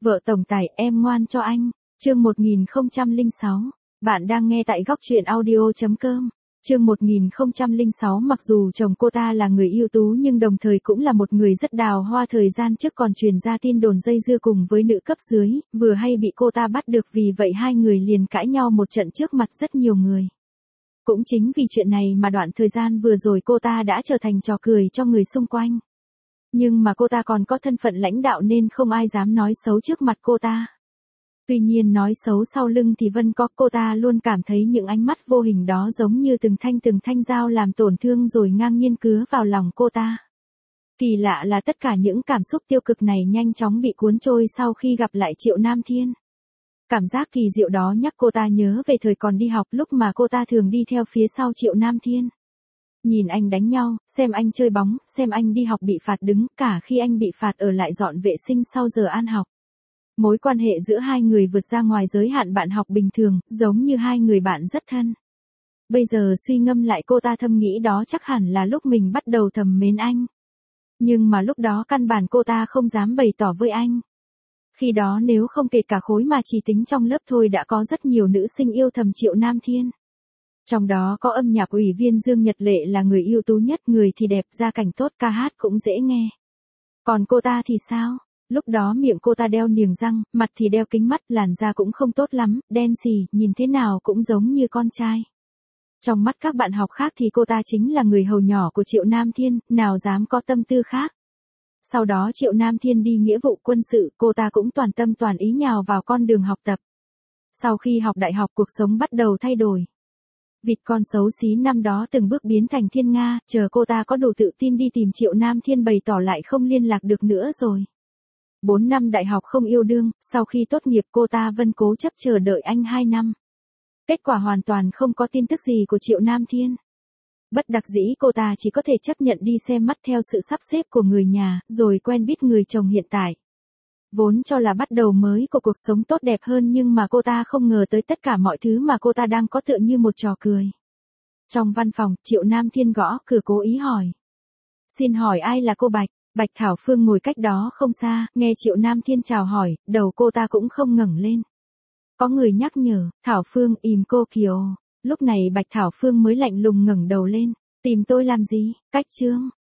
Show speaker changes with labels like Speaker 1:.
Speaker 1: Vợ tổng tài, em ngoan cho anh. Chương 1006. Bạn đang nghe tại góc truyện audio.com. Chương 1006. Mặc dù chồng cô ta là người ưu tú nhưng đồng thời cũng là một người rất đào hoa. Thời gian trước còn truyền ra tin đồn dây dưa cùng với nữ cấp dưới, vừa hay bị cô ta bắt được, vì vậy hai người liền cãi nhau một trận trước mặt rất nhiều người. Cũng chính vì chuyện này mà đoạn thời gian vừa rồi cô ta đã trở thành trò cười cho người xung quanh. Nhưng mà cô ta còn có thân phận lãnh đạo nên không ai dám nói xấu trước mặt cô ta. Tuy nhiên nói xấu sau lưng thì vẫn có, cô ta luôn cảm thấy những ánh mắt vô hình đó giống như từng thanh dao làm tổn thương rồi ngang nhiên cứa vào lòng cô ta. Kỳ lạ là tất cả những cảm xúc tiêu cực này nhanh chóng bị cuốn trôi sau khi gặp lại Triệu Nam Thiên. Cảm giác kỳ diệu đó nhắc cô ta nhớ về thời còn đi học, lúc mà cô ta thường đi theo phía sau Triệu Nam Thiên. Nhìn anh đánh nhau, xem anh chơi bóng, xem anh đi học bị phạt đứng, cả khi anh bị phạt ở lại dọn vệ sinh sau giờ ăn học. Mối quan hệ giữa hai người vượt ra ngoài giới hạn bạn học bình thường, giống như hai người bạn rất thân. Bây giờ suy ngẫm lại, cô ta thầm nghĩ đó chắc hẳn là lúc mình bắt đầu thầm mến anh. Nhưng mà lúc đó căn bản cô ta không dám bày tỏ với anh. Khi đó nếu không kể cả khối mà chỉ tính trong lớp thôi đã có rất nhiều nữ sinh yêu thầm Triệu Nam Thiên. Trong đó có âm nhạc ủy viên Dương Nhật Lệ là người ưu tú nhất, người thì đẹp, gia cảnh tốt, ca hát cũng dễ nghe. Còn cô ta thì sao? Lúc đó miệng cô ta đeo niềng răng, mặt thì đeo kính mắt, làn da cũng không tốt lắm, đen xì, nhìn thế nào cũng giống như con trai. Trong mắt các bạn học khác thì cô ta chính là người hầu nhỏ của Triệu Nam Thiên, nào dám có tâm tư khác. Sau đó Triệu Nam Thiên đi nghĩa vụ quân sự, cô ta cũng toàn tâm toàn ý nhào vào con đường học tập. Sau khi học đại học, cuộc sống bắt đầu thay đổi. Vịt con xấu xí năm đó từng bước biến thành thiên nga, chờ cô ta có đủ tự tin đi tìm Triệu Nam Thiên bày tỏ lại không liên lạc được nữa rồi. 4 năm đại học không yêu đương, sau khi tốt nghiệp cô ta vẫn cố chấp chờ đợi anh 2 năm. Kết quả hoàn toàn không có tin tức gì của Triệu Nam Thiên. Bất đắc dĩ cô ta chỉ có thể chấp nhận đi xem mắt theo sự sắp xếp của người nhà, rồi quen biết người chồng hiện tại. Vốn cho là bắt đầu mới của cuộc sống tốt đẹp hơn, nhưng mà cô ta không ngờ tới tất cả mọi thứ mà cô ta đang có tựa như một trò cười. Trong văn phòng, Triệu Nam Thiên gõ cửa cố ý hỏi. Xin hỏi ai là cô Bạch? Bạch Thảo Phương ngồi cách đó không xa, nghe Triệu Nam Thiên chào hỏi, đầu cô ta cũng không ngẩng lên. Có người nhắc nhở, Thảo Phương, im cô Kiều. Lúc này Bạch Thảo Phương mới lạnh lùng ngẩng đầu lên. Tìm tôi làm gì? Cách Trương,